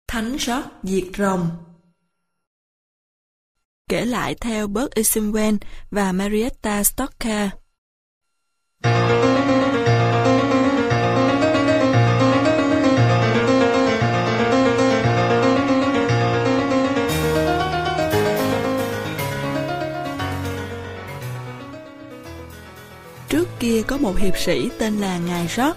Thánh George diệt rồng. Kể lại theo Bert Easington và Marietta Stocker. Trước kia có một hiệp sĩ tên là Ngài George.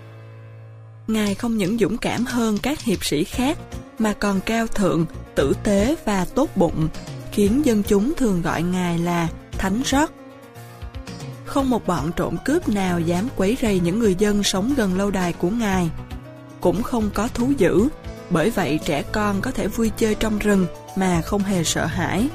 Ngài không những dũng cảm hơn các hiệp sĩ khác, mà còn cao thượng, tử tế và tốt bụng, khiến dân chúng thường gọi Ngài là Thánh George. Không một bọn trộm cướp nào dám quấy rầy những người dân sống gần lâu đài của Ngài. Cũng không có thú dữ, bởi vậy trẻ con có thể vui chơi trong rừng mà không hề sợ hãi.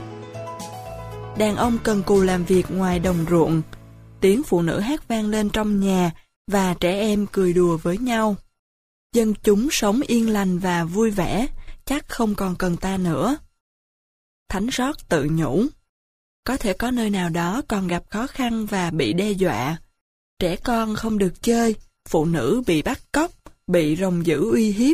Đàn ông cần cù làm việc ngoài đồng ruộng, tiếng phụ nữ hát vang lên trong nhà và trẻ em cười đùa với nhau. Dân chúng sống yên lành và vui vẻ, chắc không còn cần ta nữa. Thánh George tự nhủ, có thể có nơi nào đó còn gặp khó khăn và bị đe dọa. Trẻ con không được chơi, phụ nữ bị bắt cóc, bị rồng dữ uy hiếp.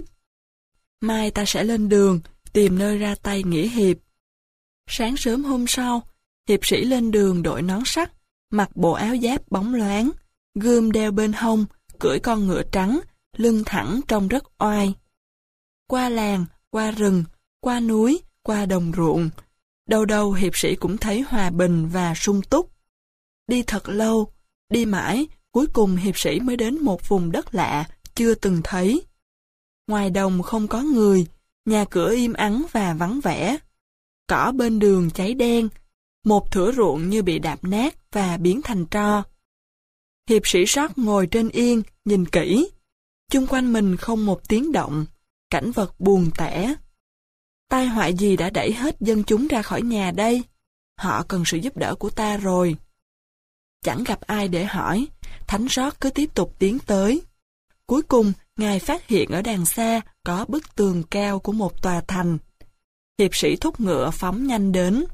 Mai ta sẽ lên đường, tìm nơi ra tay nghĩa hiệp. Sáng sớm hôm sau, hiệp sĩ lên đường đội nón sắt, mặc bộ áo giáp bóng loáng, gươm đeo bên hông, cưỡi con ngựa trắng, lưng thẳng trông rất oai. Qua làng, qua rừng, qua núi, qua đồng ruộng, đâu đâu hiệp sĩ cũng thấy hòa bình và sung túc. Đi thật lâu, đi mãi, cuối cùng hiệp sĩ mới đến một vùng đất lạ, chưa từng thấy. Ngoài đồng không có người, nhà cửa im ắng và vắng vẻ. Cỏ bên đường cháy đen, một thửa ruộng như bị đạp nát và biến thành tro. Hiệp sĩ George ngồi trên yên, nhìn kỹ. Chung quanh mình không một tiếng động, cảnh vật buồn tẻ. Tai họa gì đã đẩy hết dân chúng ra khỏi nhà đây? Họ cần sự giúp đỡ của ta rồi. Chẳng gặp ai để hỏi, Thánh George cứ tiếp tục tiến tới. Cuối cùng, Ngài phát hiện ở đằng xa có bức tường cao của một tòa thành. Hiệp sĩ thúc ngựa phóng nhanh đến.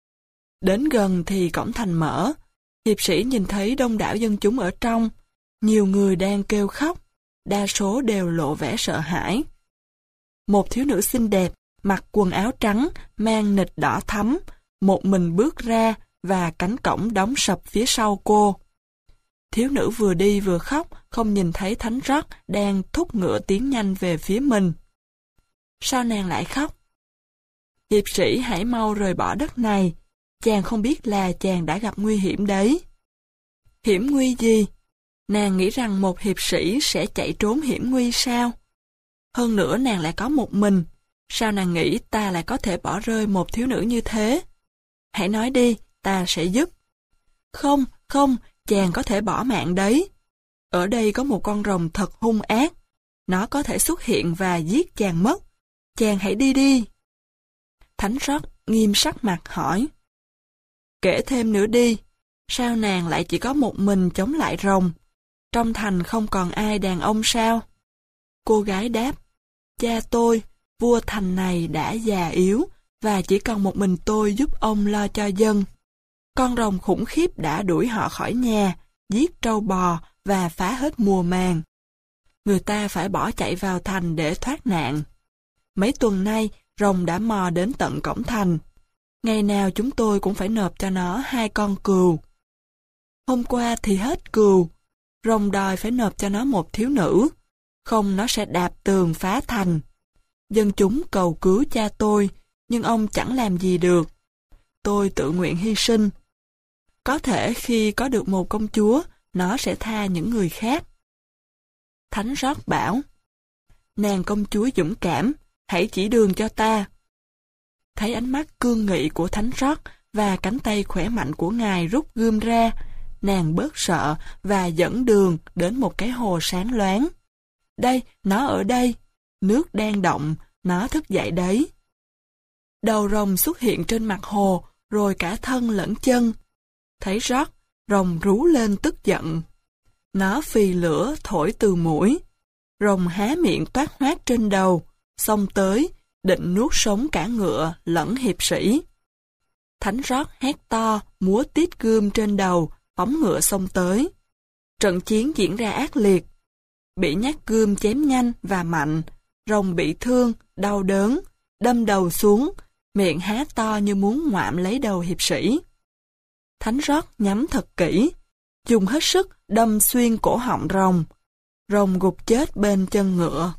Đến gần thì cổng thành mở. Hiệp sĩ nhìn thấy đông đảo dân chúng ở trong. Nhiều người đang kêu khóc, đa số đều lộ vẻ sợ hãi. Một thiếu nữ xinh đẹp, mặc quần áo trắng, mang nịt đỏ thắm, một mình bước ra và cánh cổng đóng sập phía sau cô. Thiếu nữ vừa đi vừa khóc, không nhìn thấy Thánh George đang thúc ngựa tiến nhanh về phía mình. Sao nàng lại khóc? Hiệp sĩ hãy mau rời bỏ đất này, chàng không biết là chàng đã gặp nguy hiểm đấy. Hiểm nguy gì? Nàng nghĩ rằng một hiệp sĩ sẽ chạy trốn hiểm nguy sao? Hơn nữa nàng lại có một mình, sao nàng nghĩ ta lại có thể bỏ rơi một thiếu nữ như thế? Hãy nói đi, ta sẽ giúp. Không, không, chàng có thể bỏ mạng đấy. Ở đây có một con rồng thật hung ác. Nó có thể xuất hiện và giết chàng mất. Chàng hãy đi đi. Thánh George nghiêm sắc mặt hỏi. Kể thêm nữa đi, sao nàng lại chỉ có một mình chống lại rồng? Trong thành không còn ai đàn ông sao? Cô gái đáp, cha tôi, vua thành này đã già yếu, và chỉ còn một mình tôi giúp ông lo cho dân. Con rồng khủng khiếp đã đuổi họ khỏi nhà, giết trâu bò và phá hết mùa màng. Người ta phải bỏ chạy vào thành để thoát nạn. Mấy tuần nay, rồng đã mò đến tận cổng thành. Ngày nào chúng tôi cũng phải nộp cho nó 2 con cừu. Hôm qua thì hết cừu. Rồng đòi phải nộp cho nó một thiếu nữ. Không nó sẽ đạp tường phá thành. Dân chúng cầu cứu cha tôi, nhưng ông chẳng làm gì được. Tôi tự nguyện hy sinh. Có thể khi có được một công chúa, nó sẽ tha những người khác. Thánh George bảo, nàng công chúa dũng cảm, hãy chỉ đường cho ta. Thấy ánh mắt cương nghị của Thánh George và cánh tay khỏe mạnh của ngài rút gươm ra, nàng bớt sợ và dẫn đường đến một cái hồ sáng loáng. Đây, nó ở đây. Nước đang động, nó thức dậy đấy. Đầu rồng xuất hiện trên mặt hồ, rồi cả thân lẫn chân. Thấy George, rồng rú lên tức giận. Nó phì lửa thổi từ mũi. Rồng há miệng toát hoát trên đầu, xông tới, định nuốt sống cả ngựa lẫn hiệp sĩ. Thánh George hét to, múa tít gươm trên đầu, phóng ngựa xông tới. Trận chiến diễn ra ác liệt. Bị nhát gươm chém nhanh và mạnh, Rồng bị thương, đau đớn, đâm đầu xuống, miệng há to như muốn ngoạm lấy đầu hiệp sĩ. Thánh Rót nhắm thật kỹ, dùng hết sức đâm xuyên cổ họng rồng. Rồng gục chết bên chân ngựa.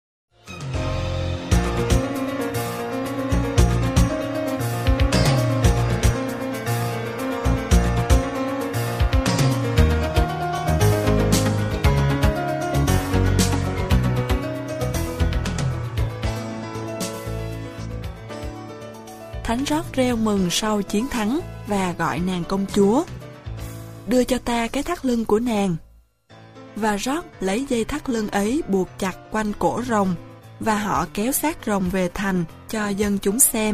Thánh Rót reo mừng sau chiến thắng và gọi nàng công chúa. Đưa cho ta cái thắt lưng của nàng. Và Rót lấy dây thắt lưng ấy buộc chặt quanh cổ rồng, và họ kéo xác rồng về thành cho dân chúng xem.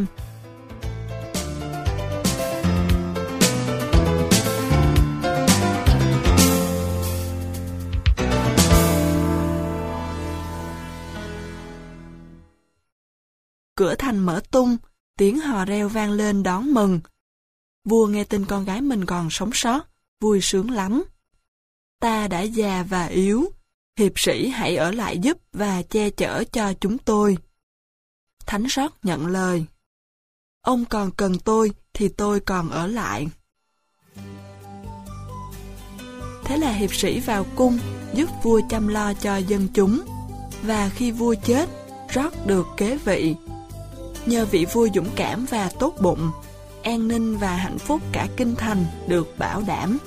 Cửa thành mở tung, tiếng hò reo vang lên đón mừng. Vua nghe tin con gái mình còn sống sót, vui sướng lắm. Ta đã già và yếu, hiệp sĩ hãy ở lại giúp và che chở cho chúng tôi. Thánh Rót nhận lời. Ông còn cần tôi thì tôi còn ở lại. Thế là hiệp sĩ vào cung giúp vua chăm lo cho dân chúng. Và khi vua chết, Rót được kế vị. Nhờ vị vua dũng cảm và tốt bụng, an ninh và hạnh phúc cả kinh thành được bảo đảm.